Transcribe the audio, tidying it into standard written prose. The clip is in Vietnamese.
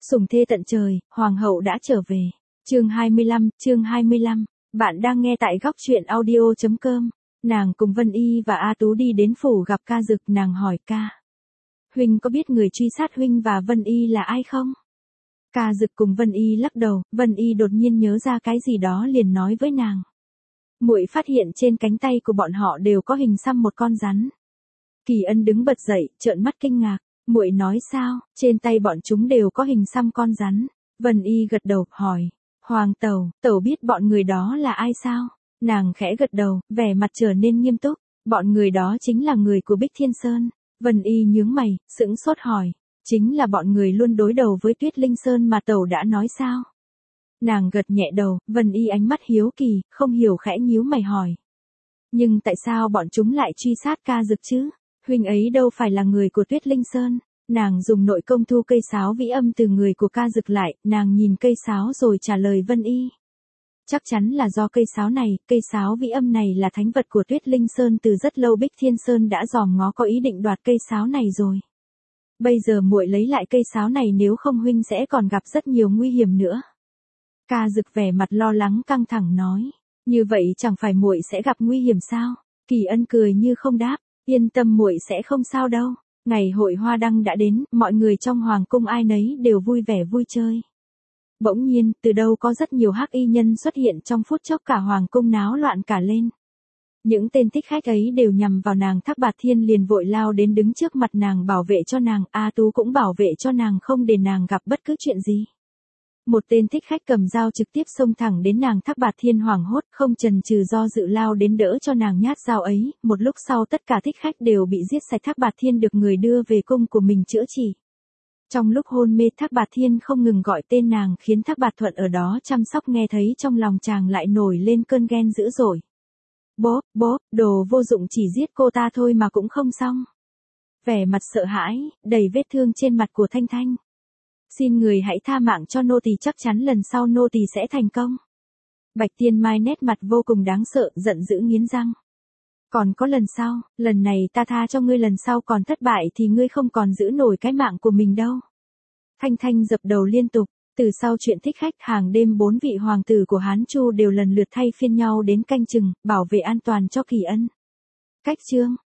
Sủng thê tận trời, hoàng hậu đã trở về. Chương 25, bạn đang nghe tại góc truyện audio.com. Nàng cùng Vân Y và A Tú đi đến phủ gặp Ca Dực, nàng hỏi ca: huynh có biết người truy sát huynh và Vân Y là ai không? Ca Dực cùng Vân Y lắc đầu. Vân Y đột nhiên nhớ ra cái gì đó liền nói với nàng: muội phát hiện trên cánh tay của bọn họ đều có hình xăm một con rắn. Kỳ Ân đứng bật dậy, trợn mắt kinh ngạc. Muội nói sao? Trên tay bọn chúng đều có hình xăm con rắn. Vân Y gật đầu, hỏi: Hoàng tẩu biết bọn người đó là ai sao? Nàng khẽ gật đầu, vẻ mặt trở nên nghiêm túc. Bọn người đó chính là người của Bích Thiên Sơn. Vân Y nhướng mày, sững sốt hỏi: chính là bọn người luôn đối đầu với Tuyết Linh Sơn mà tẩu đã nói sao? Nàng gật nhẹ đầu. Vân Y ánh mắt hiếu kỳ, không hiểu khẽ nhíu mày hỏi: nhưng tại sao bọn chúng lại truy sát Ca Dực chứ? Huynh ấy đâu phải là người của Tuyết Linh Sơn. Nàng dùng nội công thu cây sáo vĩ âm từ người của Ca Dực lại, nàng nhìn cây sáo rồi trả lời Vân Y: chắc chắn là do cây sáo vĩ âm này là thánh vật của Tuyết Linh Sơn, từ rất lâu Bích Thiên Sơn đã dòm ngó có ý định đoạt cây sáo này rồi. Bây giờ muội lấy lại cây sáo này, nếu không huynh sẽ còn gặp rất nhiều nguy hiểm nữa. Ca Dực vẻ mặt lo lắng căng thẳng nói: như vậy chẳng phải muội sẽ gặp nguy hiểm sao? Kỳ Ân cười như không đáp: yên tâm, muội sẽ không sao đâu. Ngày hội hoa đăng đã đến, mọi người trong hoàng cung ai nấy đều vui vẻ vui chơi. Bỗng nhiên, từ đâu có rất nhiều hắc y nhân xuất hiện, trong phút chốc cả hoàng cung náo loạn cả lên. Những tên thích khách ấy đều nhằm vào nàng. Thác Bạt Thiên liền vội lao đến đứng trước mặt nàng bảo vệ cho nàng, A Tú cũng bảo vệ cho nàng không để nàng gặp bất cứ chuyện gì. Một tên thích khách cầm dao trực tiếp xông thẳng đến nàng. Thác Bạt Thiên hoảng hốt, không chần chừ do dự lao đến đỡ cho nàng nhát dao ấy. Một lúc sau tất cả thích khách đều bị giết sạch. Thác Bạt Thiên được người đưa về cung của mình chữa trị. Trong lúc hôn mê, Thác Bạt Thiên không ngừng gọi tên nàng, khiến Thác Bạt Thuận ở đó chăm sóc nghe thấy trong lòng chàng lại nổi lên cơn ghen dữ dội. Bố, đồ vô dụng, chỉ giết cô ta thôi mà cũng không xong. Vẻ mặt sợ hãi, đầy vết thương trên mặt của Thanh Thanh. Xin người hãy tha mạng cho nô tỳ, chắc chắn lần sau nô tỳ sẽ thành công. Bạch Tiên Mai nét mặt vô cùng đáng sợ, giận dữ nghiến răng. Còn có lần sau, lần này ta tha cho ngươi, lần sau còn thất bại thì ngươi không còn giữ nổi cái mạng của mình đâu. Thanh Thanh dập đầu liên tục. Từ sau chuyện thích khách, hàng đêm 4 vị hoàng tử của Hán Chu đều lần lượt thay phiên nhau đến canh chừng, bảo vệ an toàn cho Kỳ Ân. Cách chương